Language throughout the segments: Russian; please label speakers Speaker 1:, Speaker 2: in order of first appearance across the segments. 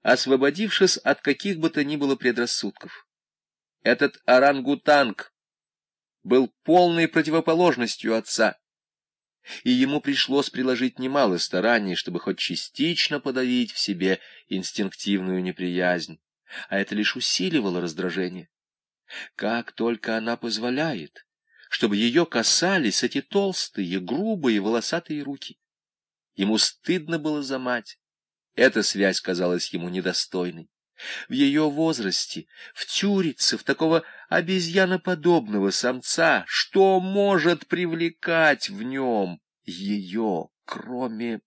Speaker 1: освободившись от каких бы то ни было предрассудков. Этот орангутанг был полной противоположностью отца, и ему пришлось приложить немало стараний, чтобы хоть частично подавить в себе инстинктивную неприязнь, а это лишь усиливало раздражение. Как только она позволяет, чтобы ее касались эти толстые, грубые, волосатые руки. Ему стыдно было за мать. Эта связь казалась ему недостойной. В ее возрасте втюриться в такого обезьяноподобного самца, что может привлекать в нем ее, кроме...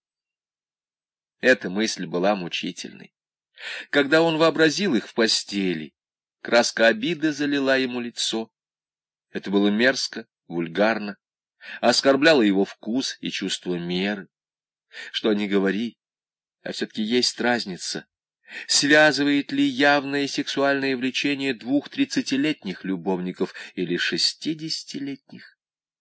Speaker 1: Эта мысль была мучительной. Когда он вообразил их в постели, краска обиды залила ему лицо. Это было мерзко, вульгарно, оскорбляло его вкус и чувство меры. Что ни говори, а все-таки есть разница. Связывает ли явное сексуальное влечение 2-30-летних любовников или 60-летних?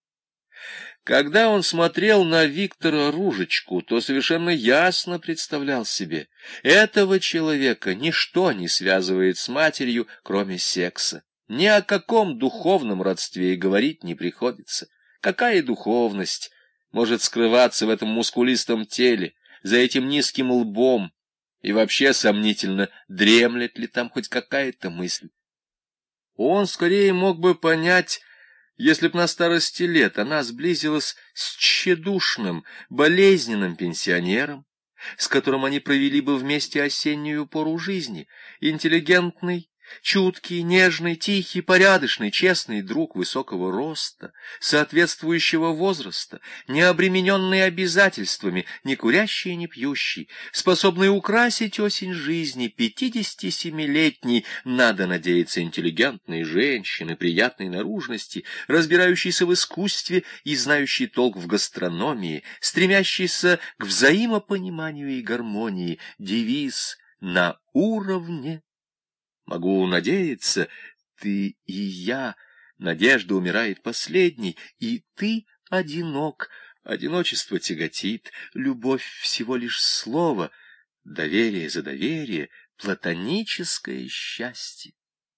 Speaker 1: Когда он смотрел на Виктора Ружечку, то совершенно ясно представлял себе, этого человека ничто не связывает с матерью, кроме секса. Ни о каком духовном родстве и говорить не приходится. Какая духовность может скрываться в этом мускулистом теле, за этим низким лбом? И вообще сомнительно, дремлет ли там хоть какая-то мысль. Он скорее мог бы понять, если б на старости лет она сблизилась с тщедушным, болезненным пенсионером, с которым они провели бы вместе осеннюю пору жизни, интеллигентный, чуткий, нежный, тихий, порядочный, честный друг высокого роста, соответствующего возраста, не обремененный обязательствами, не курящий и не пьющий, способный украсить осень жизни 57-летней, надо надеяться, интеллигентной женщины, приятной наружности, разбирающейся в искусстве и знающей толк в гастрономии, стремящейся к взаимопониманию и гармонии, девиз «на уровне». Могу надеяться, ты и я, надежда умирает последней, и ты одинок, одиночество тяготит, любовь всего лишь слово, доверие за доверие, платоническое счастье.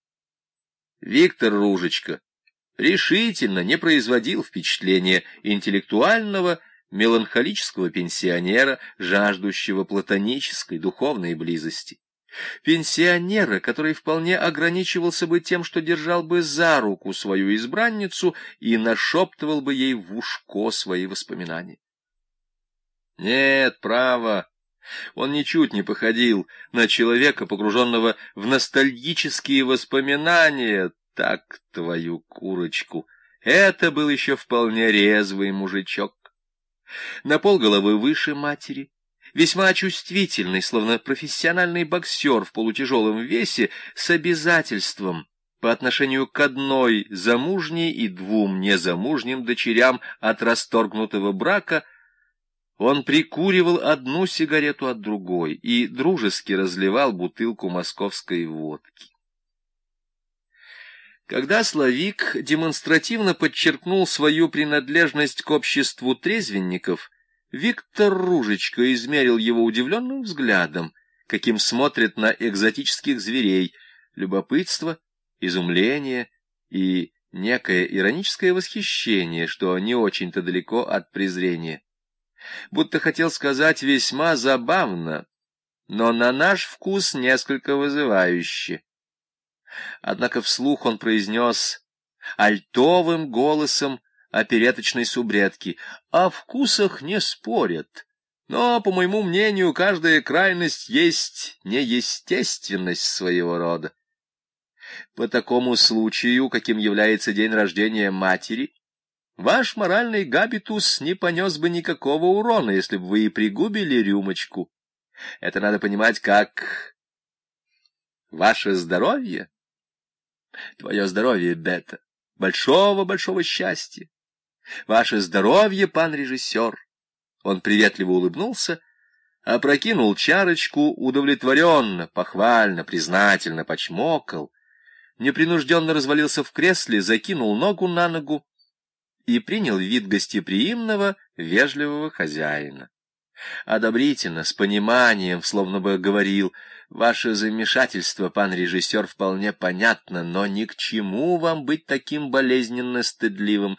Speaker 1: Виктор Ружечка решительно не производил впечатления интеллектуального, меланхолического пенсионера, жаждущего платонической духовной близости. Пенсионера, который вполне ограничивался бы тем, что держал бы за руку свою избранницу и нашептывал бы ей в ушко свои воспоминания. Нет, право, он ничуть не походил на человека, погруженного в ностальгические воспоминания. Так, твою курочку, это был еще вполне резвый мужичок. На полголовы выше матери, весьма чувствительный, словно профессиональный боксер в полутяжелом весе, с обязательством по отношению к одной замужней и 2 незамужним дочерям от расторгнутого брака, он прикуривал одну сигарету от другой и дружески разливал бутылку московской водки. Когда Славик демонстративно подчеркнул свою принадлежность к обществу трезвенников, Виктор Ружечка измерил его удивленным взглядом, каким смотрят на экзотических зверей: любопытство, изумление и некое ироническое восхищение, что не очень-то далеко от презрения. Будто хотел сказать: весьма забавно, но на наш вкус несколько вызывающе. Однако вслух он произнес альтовым голосом опереточной субредки: о вкусах не спорят, но, по моему мнению, каждая крайность есть неестественность своего рода. По такому случаю, каким является день рождения матери, ваш моральный габитус не понес бы никакого урона, если бы вы и пригубили рюмочку. Это надо понимать как ваше здоровье, твое здоровье, Бета, большого-большого счастья. Ваше здоровье, пан режиссер. Он приветливо улыбнулся, опрокинул чарочку, удовлетворенно, похвально, признательно почмокал, непринужденно развалился в кресле, закинул ногу на ногу и принял вид гостеприимного, вежливого хозяина. одобрительно, с пониманием, словно бы говорил: «Ваше замешательство, пан режиссер, вполне понятно, но ни к чему вам быть таким болезненно стыдливым.